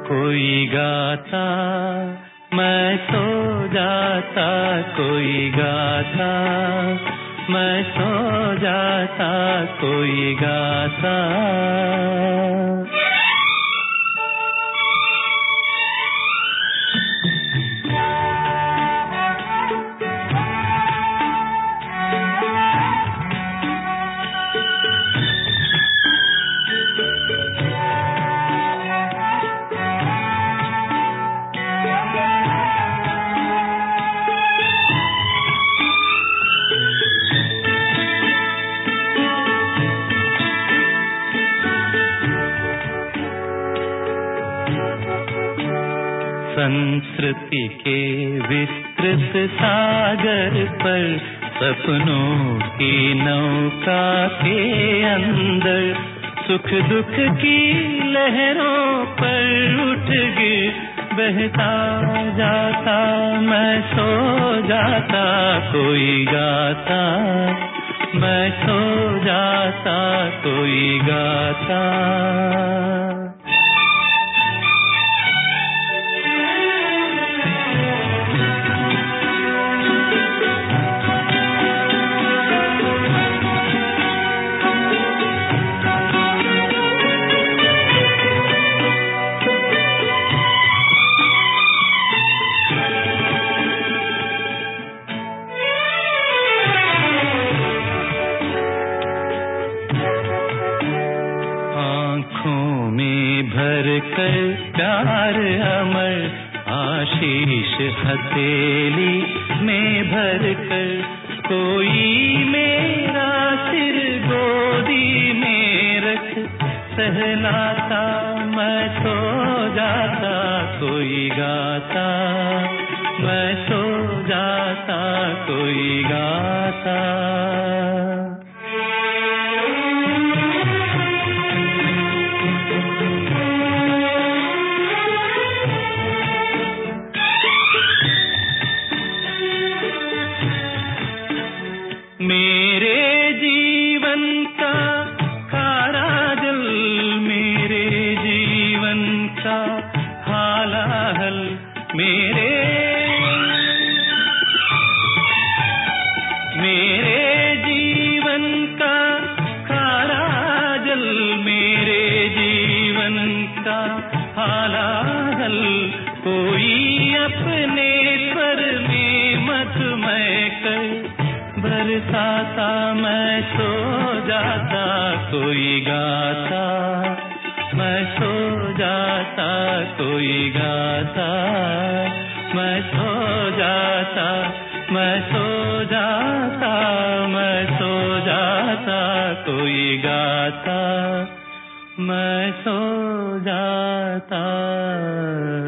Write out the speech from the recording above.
कोई गाता, मैं सो जाता, कोई गाता, मैं सो जाता, कोई गाता। संस्कृति के विस्तृत सागर पर सपनों की नौका के अंदर सुख दुख की लहरों पर उठ गिर बहता जाता, मैं सो जाता, कोई गाता, मैं सो जाता, कोई गाता। प्यार अमर आशीष हथेली में भर कर, कोई मेरा सिर गोदी में रख सहलाता, मैं सो जाता, कोई गाता, मैं सो जाता, कोई गाता। मेरे जीवन का खारा जल, मेरे जीवन का हालाहल, मेरे जीवन का खारा जल, मेरे जीवन का हालाहल, कोई अपने स्वर में मधुमय कर बरसाता, मैं सो जाता, कोई गाता, मैं सो जाता, कोई गाता, मैं सो जाता, मैं सो जाता, मैं सो जाता, कोई गाता, मैं सो जाता।